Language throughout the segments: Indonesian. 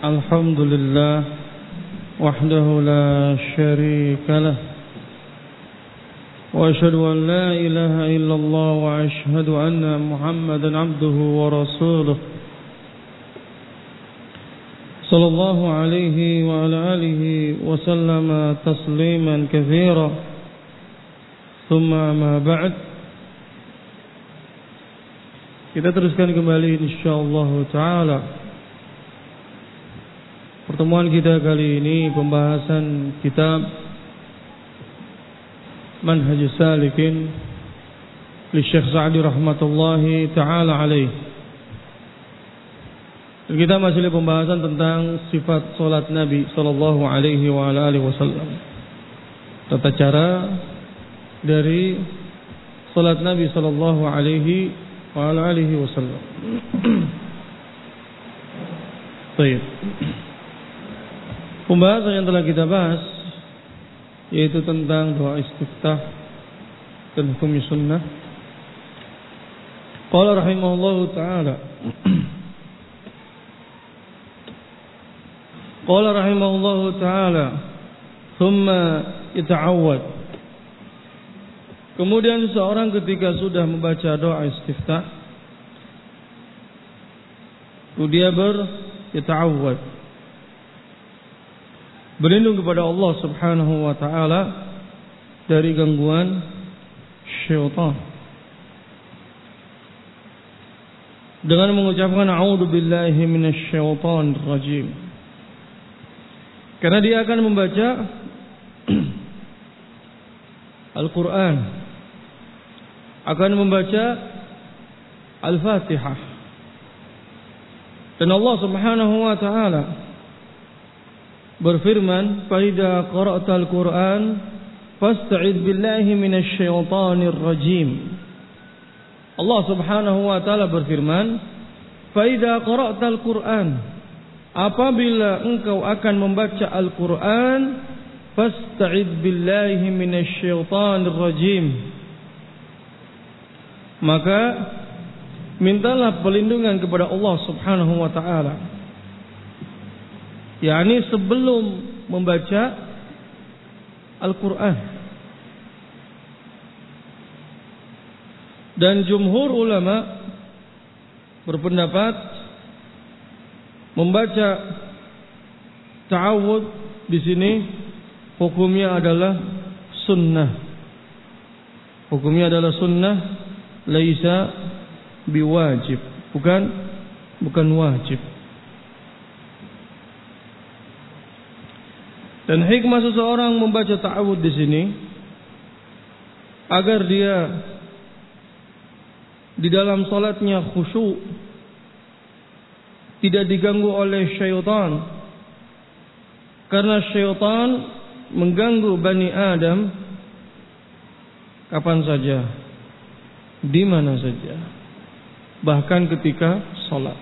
الحمد لله وحده لا شريك له وأشهد أن لا إله إلا الله وأشهد أن محمدا عبده ورسوله صلى الله عليه وعلى آله وسلم تسليما كثيرا ثم ما بعد. Kita teruskan kembali insyaallah taala pertemuan kita kali ini, pembahasan kitab Manhajus Salikin li Syekh Sa'di rahmatullahi taala alaih. Dan kita masih di pembahasan tentang sifat salat Nabi sallallahu alaihi wa ala alihi wasallam. Tata cara dari salat Nabi sallallahu alaihi wa ala alihi wasallam. Baik. Pembahasan yang telah kita bahas yaitu tentang doa istiftah dan hukum sunnah. Qala rahimahullahu ta'ala Qala rahimahullahu ta'ala thumma yata'awwad. Kemudian seorang ketika sudah membaca doa istiftah, dia yata'awwad, berlindung kepada Allah Subhanahu wa taala dari gangguan syaitan dengan mengucapkan a'udzu billahi minasyaitonir rajim. Karena dia akan membaca Al-Qur'an, akan membaca Al-Fatihah. Dan Allah Subhanahu wa taala berfirman, "Fa idza qara'tal Qur'an fasta'idz billahi minasyaitonir rajim." Allah Subhanahu wa taala berfirman, "Fa idza qara'tal Qur'an," apabila engkau akan membaca Al-Qur'an, fasta'idz billahi minasyaitonir rajim, maka mintalah perlindungan kepada Allah Subhanahu wa taala, yakni sebelum membaca Al-Quran. Dan jumhur ulama berpendapat membaca ta'awud di sini hukumnya adalah sunnah. Hukumnya adalah sunnah, laisa biwajib, bukan wajib. Dan hikmah seseorang membaca ta'awud di sini agar dia di dalam salatnya khusyuk, tidak diganggu oleh syaitan. Karena syaitan mengganggu Bani Adam kapan saja, di mana saja, bahkan ketika salat.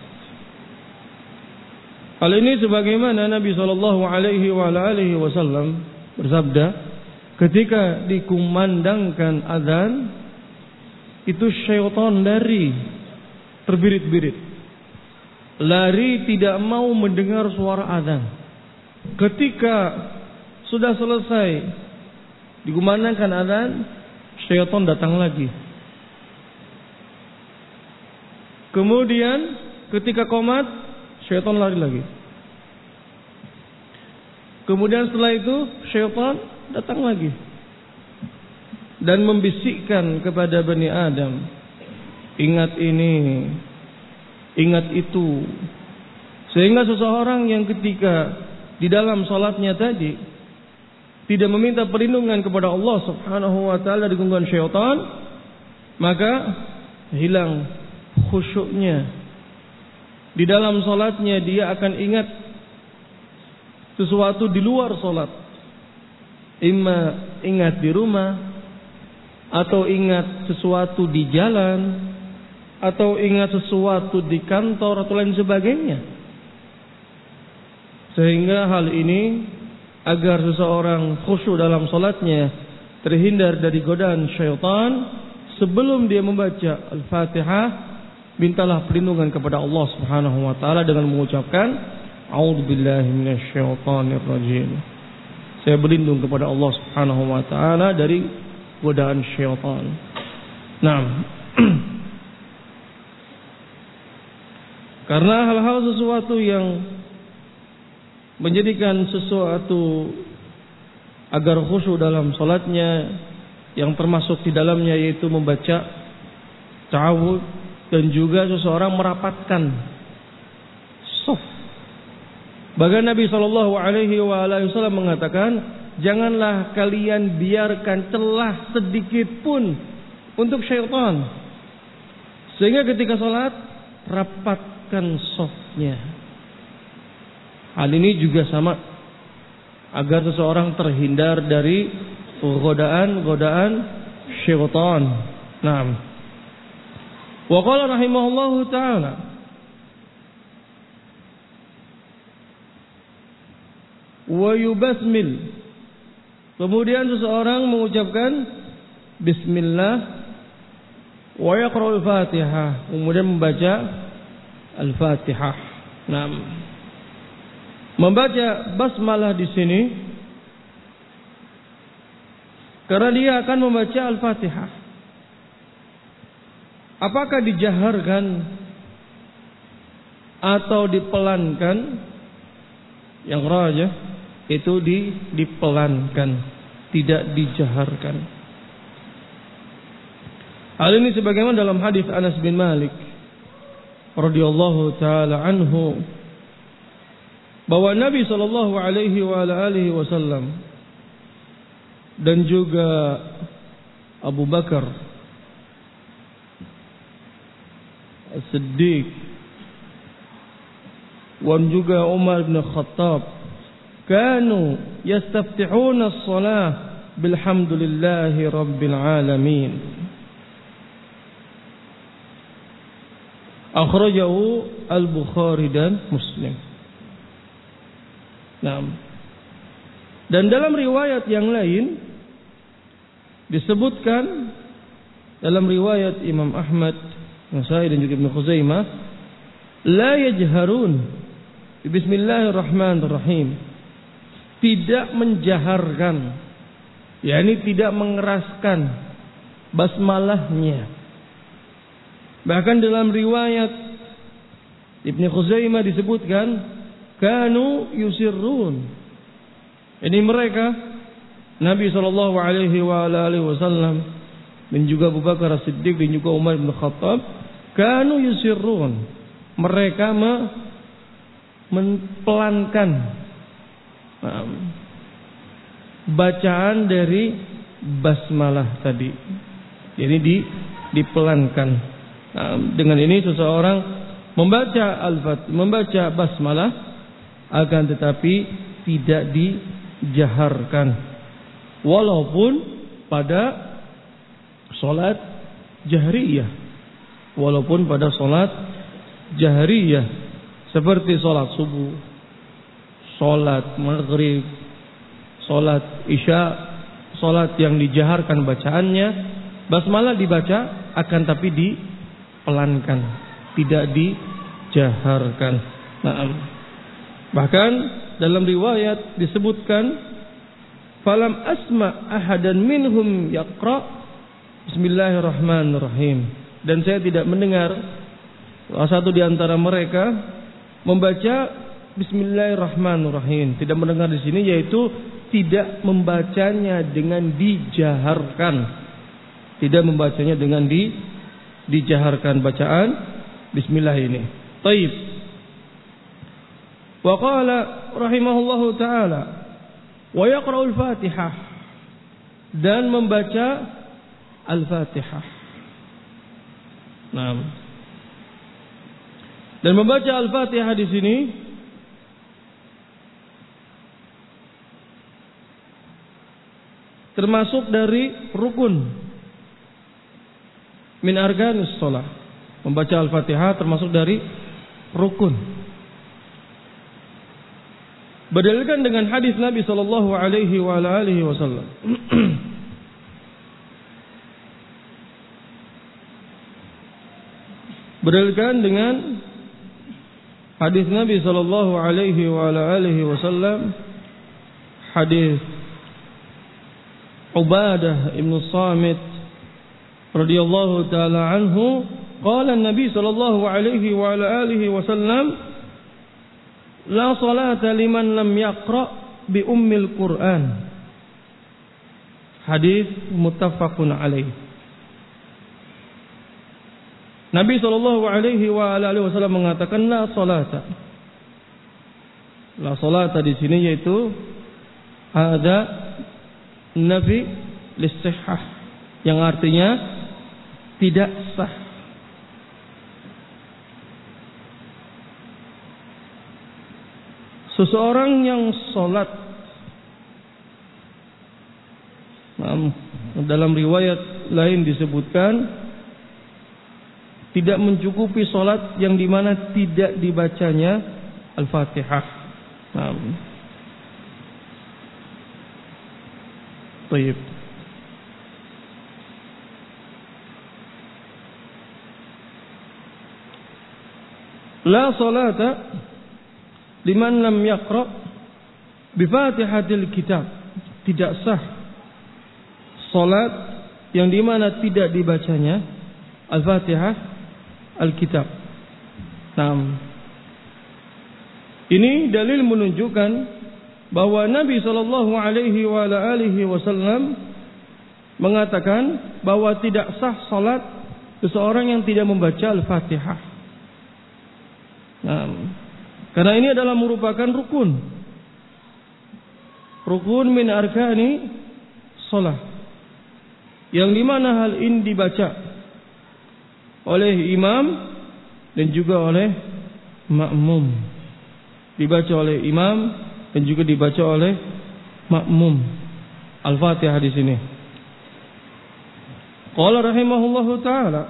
Hal ini sebagaimana Nabi sallallahu alaihi wasallam bersabda, ketika dikumandangkan azan, itu syaitan lari terbirit-birit, lari tidak mau mendengar suara azan. Ketika sudah selesai dikumandangkan azan, syaitan datang lagi. Kemudian ketika qomat, syaitan lari lagi. Kemudian setelah itu syaitan datang lagi dan membisikkan kepada Bani Adam, ingat ini, ingat itu. Sehingga seseorang yang ketika di dalam salatnya tadi tidak meminta perlindungan kepada Allah Subhanahu wa taala dari gangguan syaitan, maka hilang khusyuknya. Di dalam salatnya dia akan ingat sesuatu di luar salat. Imma ingat di rumah, atau ingat sesuatu di jalan, atau ingat sesuatu di kantor atau lain sebagainya. Sehingga hal ini agar seseorang khusyuk dalam salatnya, terhindar dari godaan syaitan, sebelum dia membaca Al-Fatihah, mintalah perlindungan kepada Allah Subhanahu wa taala dengan mengucapkan A'udzubillahi minasyaitonir rajim. Saya berlindung kepada Allah Subhanahu wa taala dari godaan syaitan. Nah, karena hal-hal sesuatu yang menjadikan sesuatu agar khusyuk dalam salatnya, yang termasuk di dalamnya yaitu membaca ta'awudz, dan juga seseorang merapatkan shaf. Bahkan Nabi sallallahu alaihi wasallam mengatakan, janganlah kalian biarkan celah sedikit pun untuk syaitan, sehingga ketika salat rapatkan shafnya. Hal ini juga sama, agar seseorang terhindar dari godaan syaitan. Naam. Wa qala rahimahullahu taala, wa yubasmil. Kemudian seseorang mengucapkan bismillah wa yaqra'ul Fatihah, kemudian membaca Al-Fatihah. Naam. Membaca basmalah di sini karena dia akan membaca Al-Fatihah. Apakah dijaharkan atau dipelankan? Yang rajih itu dipelankan, tidak dijaharkan. Hal ini sebagaimana dalam hadis Anas bin Malik radhiyallahu taala anhu, bahwa Nabi sallallahu alaihi wasallam dan juga Abu Bakar As-Siddiq dan juga Umar bin Khattab kanu yastaftihuna as-salah bilhamdulillahi rabbil alamin. Akhrajahu Al-Bukhari dan Muslim. Nah, dan dalam riwayat yang lain disebutkan, dalam riwayat Imam Ahmad, Nasai dan juga Ibnu Khuzaimah, la yajharun bismillahirrahmanirrahim, tidak menjaharkan, yakni tidak mengeraskan basmalahnya. Bahkan dalam riwayat Ibnu Khuzaimah disebutkan kanu yusirrun. Ini mereka, Nabi sallallahu alaihi wasallam dan juga Abu Bakar As-Siddiq dan juga Umar bin Khattab, kanu yusirrun. Mereka mempelankan bacaan dari basmalah tadi. Jadi dipelankan. Dengan ini seseorang membaca basmalah, akan tetapi tidak dijaharkan, walaupun pada salat jahriyah, seperti salat subuh, salat maghrib, salat isya, salat yang dijaharkan bacaannya, basmalah dibaca akan tapi dipelankan, tidak dijaharkan. Bahkan dalam riwayat disebutkan, falam asma ahadan minhum yaqra bismillahirrahmanirrahim, dan saya tidak mendengar salah satu di antara mereka membaca bismillahirrahmanirrahim. Tidak mendengar di sini yaitu tidak membacanya dengan dijaharkan, tidak membacanya dengan dijaharkan bacaan bismillah ini. Taib. Wa qala rahimahullahu taala wa yaqra'ul Fatihah, dan membaca Al-Fatihah. Naam. Dan membaca Al-Fatihah di sini termasuk dari rukun min arkanis shalah. Membaca Al-Fatihah termasuk dari rukun. Berdalilkan dengan hadis Nabi sallallahu alaihi wasallam. Berdalilkan dengan hadis Nabi sallallahu alaihi wa ala alihi wasallam, hadis Ubadah ibn Samit radhiyallahu taala anhu, qala Nabi sallallahu alaihi wa ala alihi wasallam, la salata liman lam yaqra bi ummil Qur'an. Hadis muttafaqun alaih. Nabi sallallahu alaihi wa alihi wasallam mengatakan la salata. La salata di sini yaitu ada nafi lissihhah, yang artinya tidak sah. Seseorang yang salat, dalam riwayat lain disebutkan tidak mencukupi salat yang dimana tidak dibacanya Al-Fatihah. Baik. La salata liman lam yaqra bi Fatihatil Kitab. Tidak sah salat yang dimana tidak dibacanya Al-Fatihah Al-Kitab. Ini dalil menunjukkan bahwa Nabi sallallahu alaihi wa alihi wasallam mengatakan bahwa tidak sah salat seseorang yang tidak membaca Al-Fatihah. Karena ini adalah merupakan rukun min arkani salat, yang dimana hal ini dibaca oleh imam dan juga oleh makmum. Dibaca oleh imam dan juga dibaca oleh makmum. Al-Fatihah di sini. Qala rahimahullahu taala,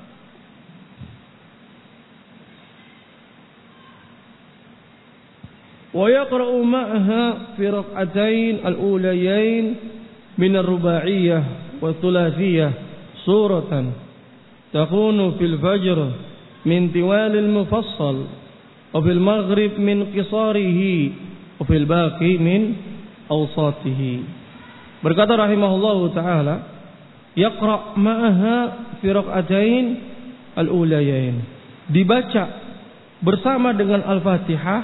wa yaqra'u ma'aha fi rak'atayn al-ulayayn min ar-ruba'iyyah wa thulathiyah suratan takunu fil fajr min tiwalil mufassal wa fil maghrib min qisarihi wa fil baqi min awsatihi. Berkata rahimahullahu ta'ala, yaqra' ma'aha fi rak'atain al-ulayain, dibaca bersama dengan Al-Fatihah,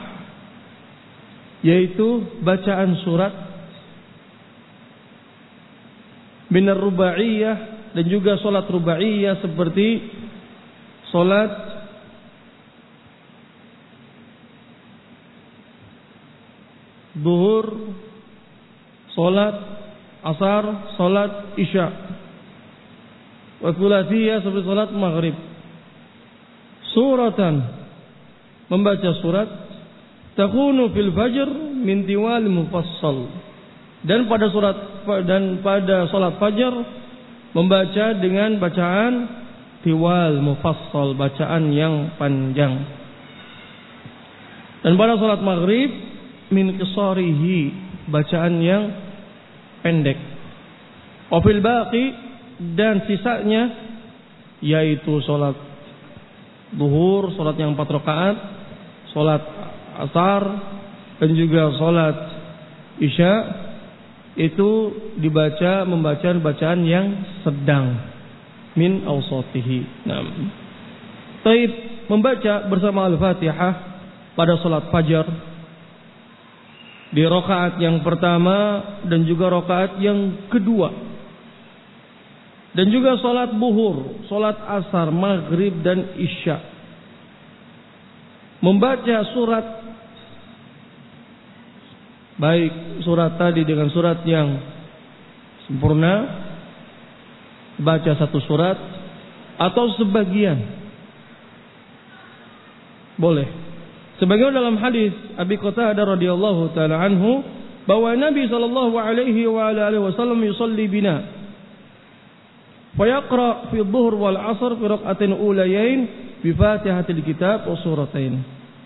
yaitu bacaan surat minar rubaiyah dan juga salat rubaiyah seperti salat zuhur, salat asar, salat isya. Wa thulathiyah seperti salat maghrib. Suratan, membaca surat, takunu fil fajr min tiwal mufassal, dan pada salat fajar membaca dengan bacaan tiwal mufassal, bacaan yang panjang. Dan pada salat maghrib min qisarihi, bacaan yang pendek. Wa fil baqi, dan sisanya yaitu salat zuhur, salat yang 4 rakaat, salat asar dan juga salat isya, itu dibaca membaca bacaan yang sedang min awsatihi. Taib, membaca bersama Al-Fatihah pada salat fajar di rakaat yang pertama dan juga rakaat yang kedua, dan juga salat zuhur, salat asar, maghrib dan isya, membaca surat, baik surat tadi dengan surat yang sempurna, baca satu surat atau sebagian, boleh. Sebagaimana dalam hadis Abi Qatadah radhiyallahu taala anhu bahwa Nabi sallallahu alaihi wa alihi wasallam yusalli bina fa yaqra fi dhuhr wal 'asr fi rak'atain ulayain bi Fatihatil Kitab wa suratain.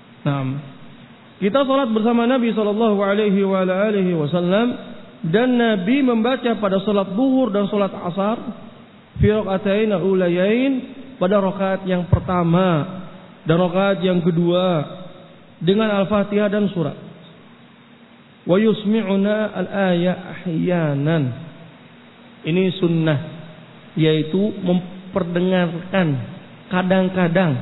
Kita salat bersama Nabi sallallahu alaihi wa alihi wasallam, dan Nabi membaca pada salat zuhur dan salat asar fi rak'atain ulayain, pada rakaat yang pertama dan rakaat yang kedua, dengan Al-Fatihah dan surat. Wa yusmi'una al-aya ahyanan. Ini sunnah, yaitu memperdengarkan kadang-kadang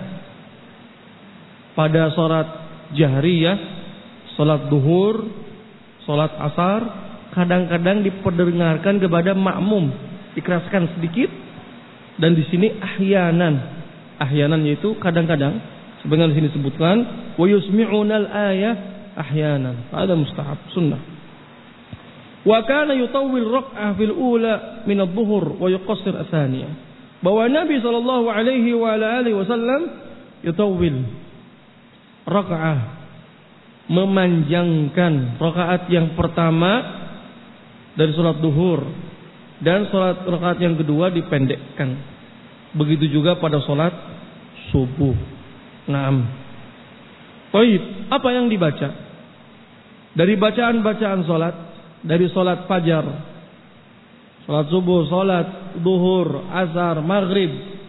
pada salat jahriyah, salat duhur, salat asar, kadang-kadang diperdengarkan kepada makmum, dikeraskan sedikit. Dan di sini ahyanan, ahyanan yaitu kadang-kadang. Sebenarnya di sini disebutkan wa yusmi'unal ayah ahyanan. Ada mustahab, sunnah. Wa kana yutawwil rak'ah fil ula min adh-dhuhur wa yuqassir ats-tsaniyah. Bahwa Nabi sallallahu alaihi wa alihi wasallam yutawwil rak'ah, memanjangkan rakaat yang pertama dari salat duhur, dan salat rakaat yang kedua dipendekkan. Begitu juga pada salat subuh. Naam. Baik, apa yang dibaca? Dari bacaan-bacaan salat, dari salat fajar, salat subuh, salat duhur, asar, maghrib,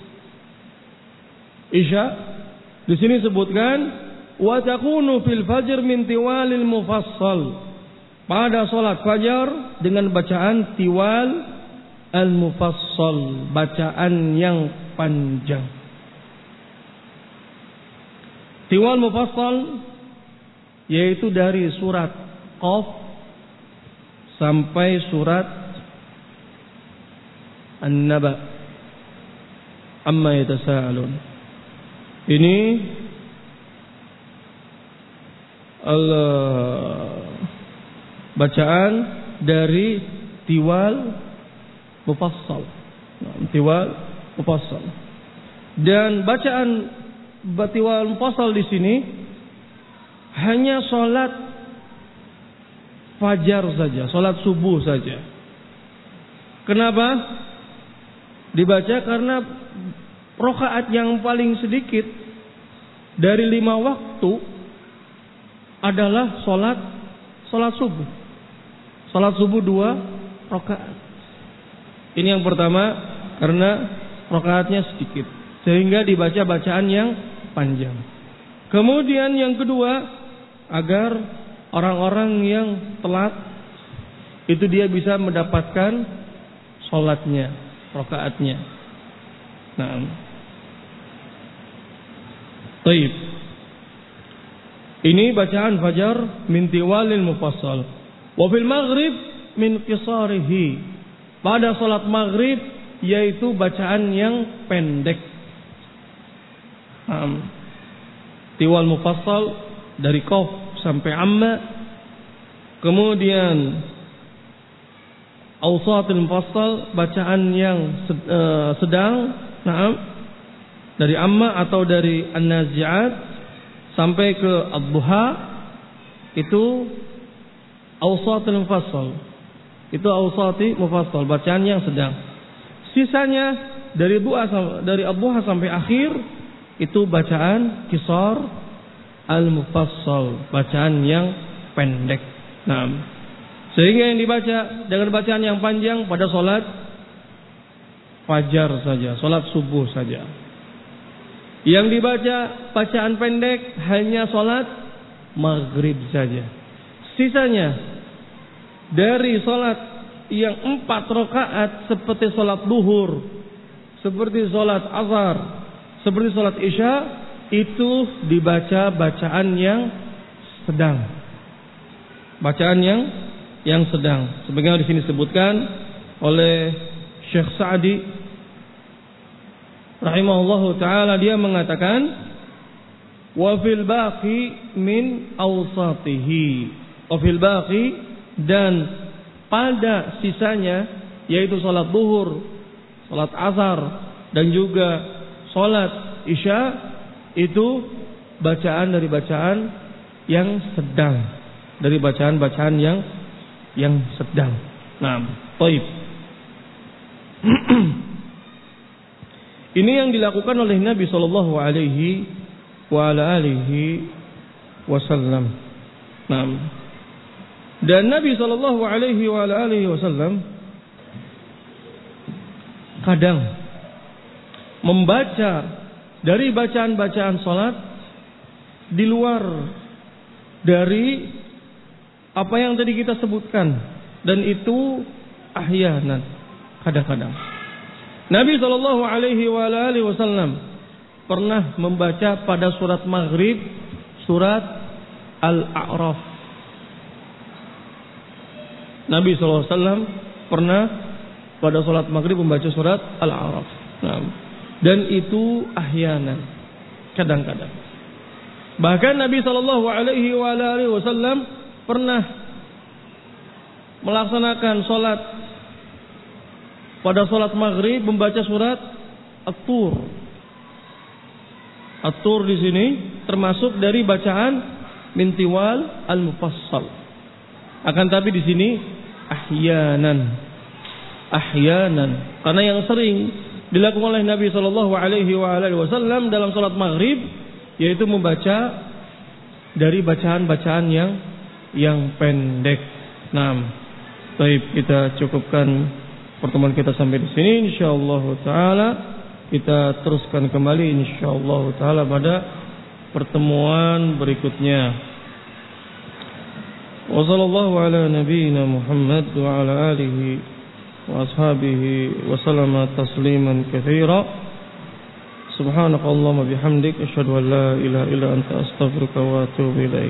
isya. Di sini sebutkan wa takunu fil fajr min tiwalil mufassal. Pada salat fajar dengan bacaan tiwal al-mufassal, bacaan yang panjang. Tiwal mufassal yaitu dari surat Qaf sampai surat An-Naba, amma yatasaalun. Ini bacaan dari tiwal mufassal. Tiwal mufassal. Dan bacaan tiwal mufassal di sini hanya salat fajar saja, salat subuh saja. Kenapa dibaca? Karena rakaat yang paling sedikit dari 5 waktu adalah salat subuh. Salat subuh 2 rakaat. Ini yang pertama, karena rakaatnya sedikit, sehingga dibaca bacaan yang panjang. Kemudian yang kedua, agar orang-orang yang telat itu dia bisa mendapatkan salatnya, rakaatnya. Nah, baik. Ini bacaan fajar min tiwalil mufassal. Wa fil maghrib min qisarihi. Pada salat maghrib yaitu bacaan yang pendek. Tiwal mufassal dari Qaf sampai Amma. Kemudian awsatul mufassal, bacaan yang sedang, dari Amma atau dari An-Nazi'at sampai ke Ad-Duha, itu awsatul mufassal. Itu awsati mufassal, bacaan yang sedang. Sisanya dari Ad-Duha sampai akhir itu bacaan qisar al-mufassal, bacaan yang pendek. Nah, sehingga yang dibaca dengan bacaan yang panjang pada salat fajar saja, salat subuh saja. Yang dibaca bacaan pendek hanya salat maghrib saja. Sisanya dari salat yang 4 rakaat seperti salat duhur, seperti salat asar, seperti salat isya, itu dibaca bacaan yang sedang. Bacaan yang sedang. Sebagaimana di sini disebutkan oleh Syekh Sa'di rahimahullahu taala, dia mengatakan wa fil baqi min awsatihi. Wa fil baqi, dan pada sisanya, yaitu salat duhur, salat asar, dan juga salat isya, itu bacaan dari bacaan yang sedang, dari bacaan-bacaan yang sedang. Nah, baik. Ini yang dilakukan oleh Nabi sallallahu alaihi wa ala alihi wasallam. Nah, dan Nabi sallallahu alaihi wa ala alihi wasallam kadang membaca dari bacaan-bacaan salat di luar dari apa yang tadi kita sebutkan, dan itu ahyanan, kadang-kadang. Nabi sallallahu alaihi wasallam pernah membaca pada surat Maghrib surat Al-A'raf. Nabi sallallahu alaihi wasallam pernah pada salat Maghrib membaca surat Al-A'raf. Nah, dan itu ahyanan, kadang-kadang. Bahkan Nabi sallallahu alaihi wasallam pernah melaksanakan salat pada salat Maghrib membaca surat At-Tur. At-Tur di sini termasuk dari bacaan min tiwal al-mufassal. Akan tapi di sini ahyanan, karena yang sering dilakukan oleh Nabi sallallahu alaihi wasallam dalam salat Maghrib yaitu membaca dari bacaan-bacaan yang pendek. Nah, baik, kita cukupkan pertemuan kita sampai di sini. Insyaallah taala kita teruskan kembali insyaallah taala pada pertemuan berikutnya. Wa sallallahu ala nabiyyina Muhammad wa ala alihi wa ashabihi wa sallama tasliman katsira. Subhanakallahumma bihamdik asyhadu an la ilaha illa anta astaghfiruka wa atubu ilaik.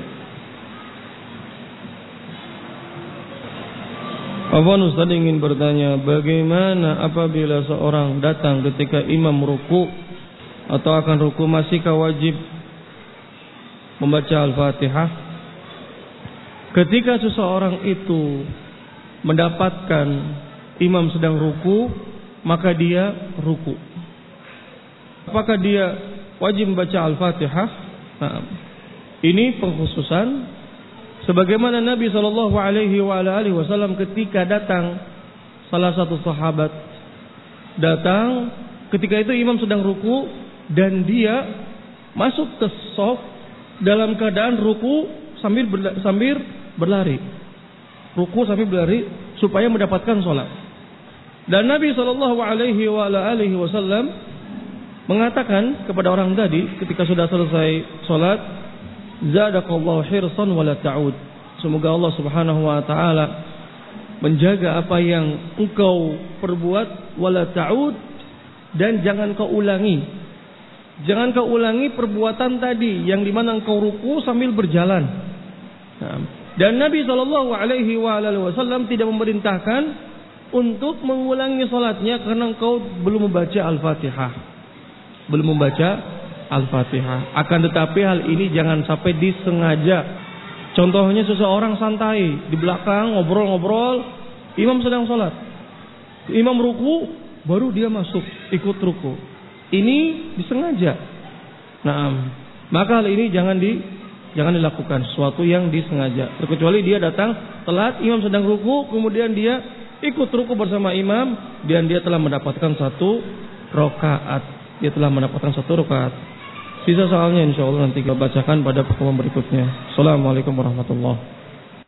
Afwan, Ustaz ingin bertanya, bagaimana apabila seorang datang ketika imam ruku atau akan ruku, masihkah wajib membaca Al-Fatihah? Ketika seseorang itu mendapatkan imam sedang ruku, maka dia ruku. Apakah dia wajib membaca Al-Fatihah? Nah, ini pengkhususan sebagaimana Nabi sallallahu alaihi wasallam ketika datang salah satu sahabat datang ketika itu imam sedang ruku dan dia masuk ke shaf dalam keadaan ruku sambil berlari. Ruku sambil berlari supaya mendapatkan salat. Dan Nabi sallallahu alaihi wasallam mengatakan kepada orang tadi ketika sudah selesai salat, zadakallahu hirsan wala ta'ud. Semoga Allah Subhanahu wa taala menjaga apa yang engkau perbuat, wala ta'ud, dan jangan kau ulangi. Jangan kau ulangi perbuatan tadi yang dimana engkau ruku sambil berjalan. Dan Nabi sallallahu alaihi wasallam tidak memerintahkan untuk mengulangi salatnya karena engkau belum membaca Al-Fatihah. Akan tetapi hal ini jangan sampai disengaja. Contohnya seseorang santai di belakang ngobrol-ngobrol, imam sedang sholat, imam ruku, baru dia masuk ikut ruku. Ini disengaja. Nah, maka hal ini jangan dilakukan, sesuatu yang disengaja. Terkecuali dia datang telat, imam sedang ruku, kemudian dia ikut ruku bersama imam dan dia telah mendapatkan satu rakaat. Sisa soalnya insyaallah nanti kita bacakan pada pertemuan berikutnya. Assalamualaikum warahmatullahi wabarakatuh.